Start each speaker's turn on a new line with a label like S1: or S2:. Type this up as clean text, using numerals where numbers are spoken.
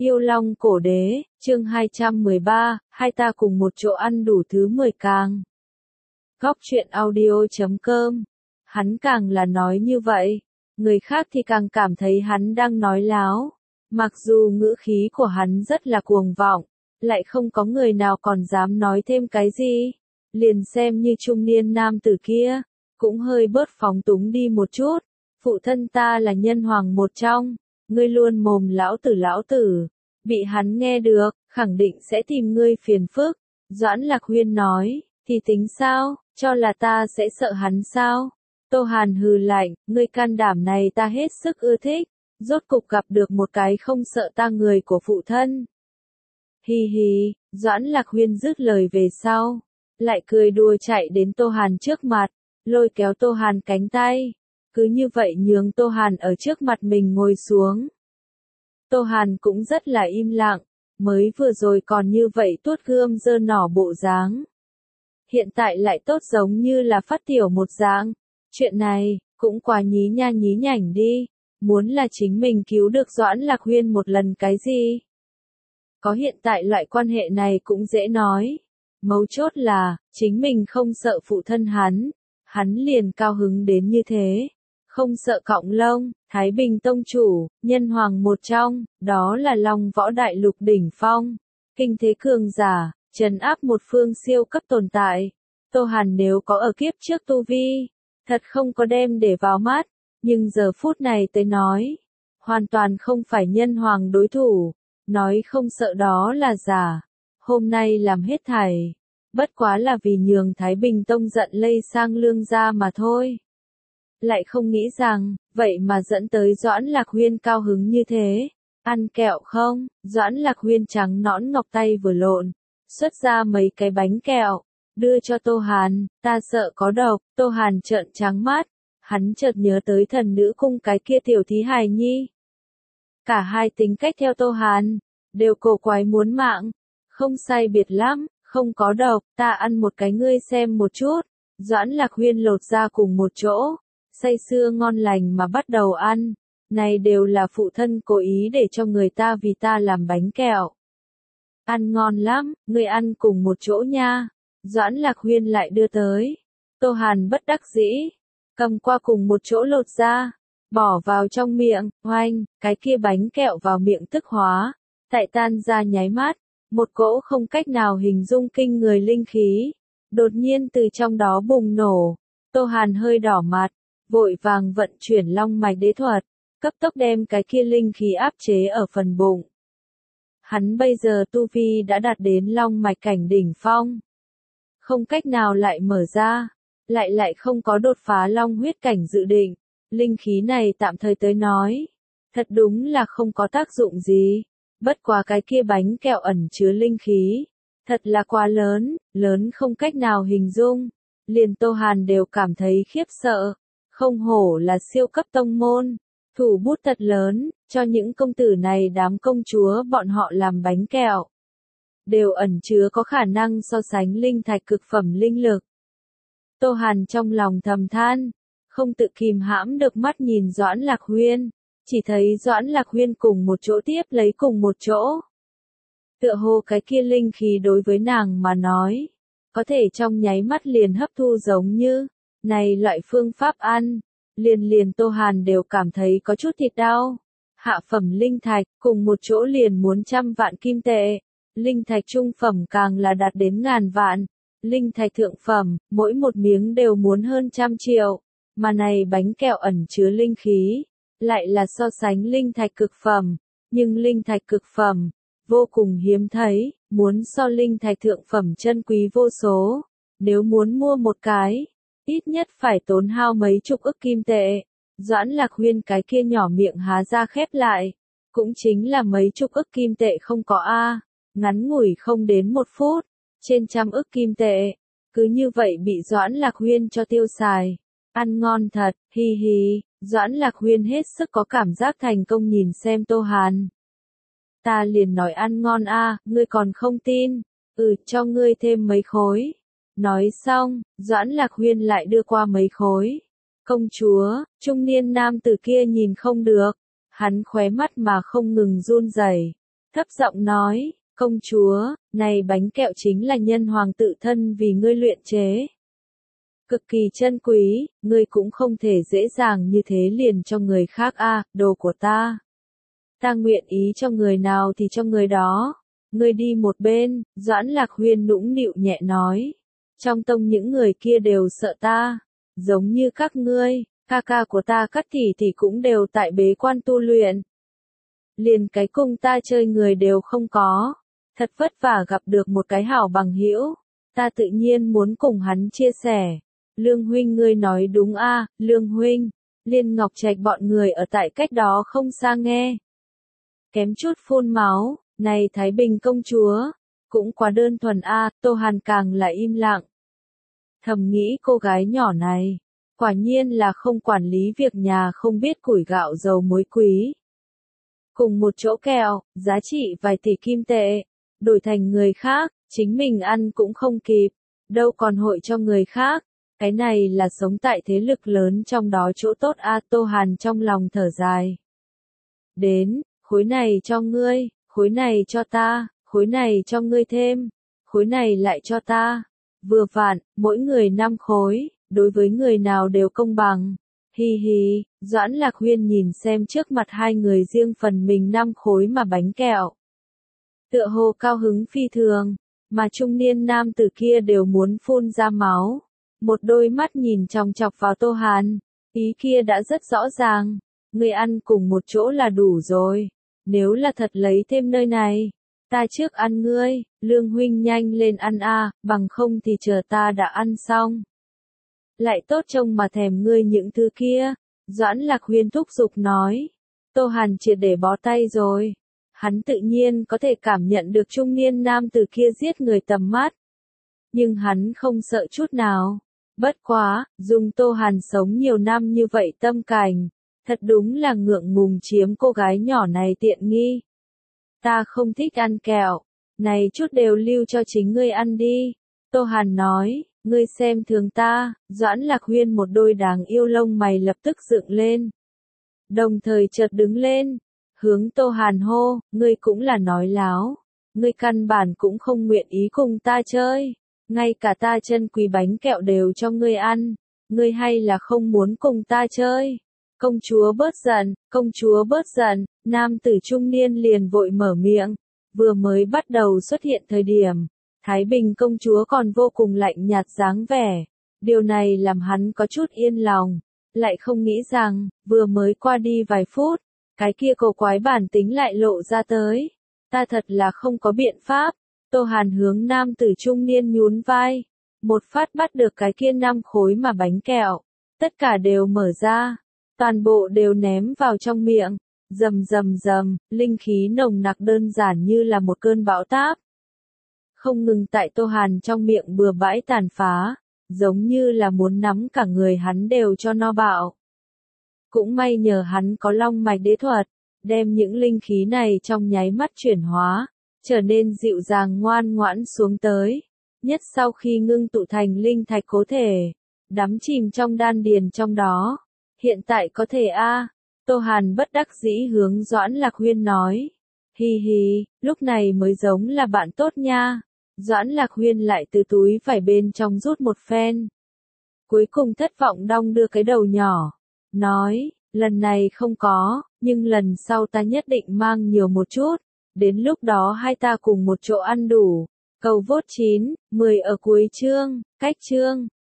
S1: Yêu Long Cổ Đế, chương 213, hai ta cùng một chỗ ăn đủ thứ 10 càng. Góc truyện audio.com. Hắn càng là nói như vậy, người khác thì càng cảm thấy hắn đang nói láo. Mặc dù ngữ khí của hắn rất là cuồng vọng, lại không có người nào còn dám nói thêm cái gì. Liền xem như trung niên nam tử kia, cũng hơi bớt phóng túng đi một chút. Phụ thân ta là nhân hoàng một trong, ngươi luôn mồm lão tử, bị hắn nghe được, khẳng định sẽ tìm ngươi phiền phức. Doãn Lạc Huyên nói, thì tính sao, cho là ta sẽ sợ hắn sao? Tô Hàn hừ lạnh, ngươi can đảm này ta hết sức ưa thích, rốt cục gặp được một cái không sợ ta người của phụ thân. Hi hi, Doãn Lạc Huyên dứt lời về sau, lại cười đùa chạy đến Tô Hàn trước mặt, lôi kéo Tô Hàn cánh tay, cứ như vậy nhường Tô Hàn ở trước mặt mình ngồi xuống. Tô Hàn cũng rất là im lặng, mới vừa rồi còn như vậy tuốt gươm giơ nỏ bộ dáng. Hiện tại lại tốt giống như là phát tiểu một dạng. Chuyện này, cũng quá nhí nha nhí nhảnh đi, muốn là chính mình cứu được Doãn Lạc Huyên một lần cái gì. Có hiện tại loại quan hệ này cũng dễ nói. Mấu chốt là, chính mình không sợ phụ thân hắn liền cao hứng đến như thế. Không sợ cọng lông, Thái Bình Tông chủ, nhân hoàng một trong, đó là Long Võ Đại Lục đỉnh phong. Kinh thế cường giả, trấn áp một phương siêu cấp tồn tại. Tô Hàn nếu có ở kiếp trước tu vi, thật không có đem để vào mắt, nhưng giờ phút này tới nói, hoàn toàn không phải nhân hoàng đối thủ, nói không sợ đó là giả. Hôm nay làm hết thảy, bất quá là vì nhường Thái Bình Tông giận lây sang Lương gia mà thôi. Lại không nghĩ rằng, vậy mà dẫn tới Doãn Lạc Huyên cao hứng như thế. Ăn kẹo không? Doãn Lạc Huyên trắng nõn ngọc tay vừa lộn, xuất ra mấy cái bánh kẹo, đưa cho Tô Hàn, ta sợ có độc. Tô Hàn trợn trắng mắt, hắn chợt nhớ tới thần nữ cung cái kia tiểu thí hài nhi. Cả hai tính cách theo Tô Hàn, đều cổ quái muốn mạng, không sai biệt lắm, không có độc, ta ăn một cái ngươi xem một chút. Doãn Lạc Huyên lột ra cùng một chỗ, say sưa ngon lành mà bắt đầu ăn, này đều là phụ thân cố ý để cho người ta vì ta làm bánh kẹo. Ăn ngon lắm, ngươi ăn cùng một chỗ nha. Doãn Lạc Huyên lại đưa tới. Tô Hàn bất đắc dĩ, cầm qua cùng một chỗ lột ra, bỏ vào trong miệng, oanh, cái kia bánh kẹo vào miệng tức hóa, tại tan ra nháy mắt, một cỗ không cách nào hình dung kinh người linh khí, đột nhiên từ trong đó bùng nổ. Tô Hàn hơi đỏ mặt, vội vàng vận chuyển long mạch đế thuật, cấp tốc đem cái kia linh khí áp chế ở phần bụng. Hắn bây giờ tu vi đã đạt đến long mạch cảnh đỉnh phong, không cách nào lại mở ra, lại không có đột phá long huyết cảnh dự định. Linh khí này tạm thời tới nói, thật đúng là không có tác dụng gì. Bất quá cái kia bánh kẹo ẩn chứa linh khí, thật là quá lớn, lớn không cách nào hình dung. Liền Tô Hàn đều cảm thấy khiếp sợ. Không hổ là siêu cấp tông môn, thủ bút thật lớn, cho những công tử này đám công chúa bọn họ làm bánh kẹo. Đều ẩn chứa có khả năng so sánh linh thạch cực phẩm linh lực. Tô Hàn trong lòng thầm than, không tự kìm hãm được mắt nhìn Doãn Lạc Huyên, chỉ thấy Doãn Lạc Huyên cùng một chỗ tiếp lấy cùng một chỗ. Tựa hồ cái kia linh khí đối với nàng mà nói, có thể trong nháy mắt liền hấp thu giống như, này loại phương pháp ăn, liền Tô Hàn đều cảm thấy có chút thịt đau. Hạ phẩm linh thạch, cùng một chỗ liền muốn 100 vạn kim tệ. Linh thạch trung phẩm càng là đạt đến ngàn vạn. Linh thạch thượng phẩm, mỗi một miếng đều muốn hơn 100 triệu. Mà này bánh kẹo ẩn chứa linh khí, lại là so sánh linh thạch cực phẩm. Nhưng linh thạch cực phẩm, vô cùng hiếm thấy, muốn so linh thạch thượng phẩm chân quý vô số. Nếu muốn mua một cái, ít nhất phải tốn hao mấy chục ức kim tệ. Doãn Lạc Huyên cái kia nhỏ miệng há ra khép lại, cũng chính là mấy chục ức kim tệ không có a, ngắn ngủi không đến 1 phút, trên 100 ức kim tệ, cứ như vậy bị Doãn Lạc Huyên cho tiêu xài. Ăn ngon thật, hi hi. Doãn Lạc Huyên hết sức có cảm giác thành công nhìn xem Tô Hàn. Ta liền nói ăn ngon a, ngươi còn không tin, cho ngươi thêm mấy khối. Nói xong, Doãn Lạc Huyên lại đưa qua mấy khối. Công chúa, trung niên nam tử kia nhìn không được, hắn khóe mắt mà không ngừng run rẩy. thấp giọng nói, công chúa, này bánh kẹo chính là nhân hoàng tự thân vì ngươi luyện chế. Cực kỳ chân quý, ngươi cũng không thể dễ dàng như thế liền cho người khác đồ của ta. Ta nguyện ý cho người nào thì cho người đó. Ngươi đi một bên, Doãn Lạc Huyên nũng nịu nhẹ nói. Trong tông những người kia đều sợ ta, giống như các ngươi, ca ca của ta Cát tỷ cũng đều tại bế quan tu luyện. Liền cái cung ta chơi người đều không có, thật vất vả gặp được một cái hảo bằng hữu, ta tự nhiên muốn cùng hắn chia sẻ. Lương huynh ngươi nói đúng Lương huynh, Liên Ngọc Trạch bọn người ở tại cách đó không xa nghe. Kém chút phun máu, này Thái Bình công chúa, cũng quá đơn thuần Tô Hàn càng là im lặng. Thầm nghĩ cô gái nhỏ này, quả nhiên là không quản lý việc nhà không biết củi gạo dầu muối quý. Cùng một chỗ kẹo, giá trị vài tỷ kim tệ, đổi thành người khác, chính mình ăn cũng không kịp, đâu còn hội cho người khác. Cái này là sống tại thế lực lớn trong đó chỗ tốt Tô Hàn trong lòng thở dài. Đến, khối này cho ngươi, khối này cho ta, khối này cho ngươi thêm, khối này lại cho ta. Vừa vặn, mỗi người 5 khối, đối với người nào đều công bằng. Hi hi, Doãn Lạc Huyên nhìn xem trước mặt hai người riêng phần mình 5 khối mà bánh kẹo. Tựa hồ cao hứng phi thường, mà trung niên nam tử kia đều muốn phun ra máu. Một đôi mắt nhìn chòng chọc vào Tô Hàn, ý kia đã rất rõ ràng, ngươi ăn cùng một chỗ là đủ rồi, nếu là thật lấy thêm nơi này, ta trước ăn ngươi, Lương huynh nhanh lên ăn bằng không thì chờ ta đã ăn xong. Lại tốt trông mà thèm ngươi những thứ kia, Doãn Lạc Huyên thúc giục nói. Tô Hàn triệt để bó tay rồi, hắn tự nhiên có thể cảm nhận được trung niên nam tử kia giết người tầm mắt. Nhưng hắn không sợ chút nào. Bất quá, dùng Tô Hàn sống nhiều năm như vậy tâm cảnh, thật đúng là ngượng ngùng chiếm cô gái nhỏ này tiện nghi. Ta không thích ăn kẹo, này chút đều lưu cho chính ngươi ăn đi. Tô Hàn nói, ngươi xem thường ta, Doãn Lạc Huyên một đôi đáng yêu lông mày lập tức dựng lên. Đồng thời chợt đứng lên, hướng Tô Hàn hô, ngươi cũng là nói láo, ngươi căn bản cũng không nguyện ý cùng ta chơi. Ngay cả ta chân quý bánh kẹo đều cho ngươi ăn, ngươi hay là không muốn cùng ta chơi. Công chúa bớt giận, công chúa bớt giận, nam tử trung niên liền vội mở miệng. Vừa mới bắt đầu xuất hiện thời điểm, Thái Bình công chúa còn vô cùng lạnh nhạt dáng vẻ. Điều này làm hắn có chút yên lòng, lại không nghĩ rằng, vừa mới qua đi vài phút, cái kia cổ quái bản tính lại lộ ra tới. Ta thật là không có biện pháp. Tô Hàn hướng nam tử trung niên nhún vai, một phát bắt được cái kia 5 khối mà bánh kẹo, tất cả đều mở ra, toàn bộ đều ném vào trong miệng, rầm rầm rầm, linh khí nồng nặc đơn giản như là một cơn bão táp. Không ngừng tại Tô Hàn trong miệng bừa bãi tàn phá, giống như là muốn nắm cả người hắn đều cho no bạo. Cũng may nhờ hắn có long mạch đế thuật, đem những linh khí này trong nháy mắt chuyển hóa, trở nên dịu dàng ngoan ngoãn xuống tới. Nhất sau khi ngưng tụ thành linh thạch cố thể, đắm chìm trong đan điền trong đó. Hiện tại có thể Tô Hàn bất đắc dĩ hướng Doãn Lạc Huyên nói. Hi hi, lúc này mới giống là bạn tốt nha. Doãn Lạc Huyên lại từ túi vải bên trong rút một phen. Cuối cùng thất vọng đong đưa cái đầu nhỏ. Nói, lần này không có, nhưng lần sau ta nhất định mang nhiều một chút. Đến lúc đó hai ta cùng một chỗ ăn đủ. Cầu vote 9, 10 ở cuối chương, cách chương.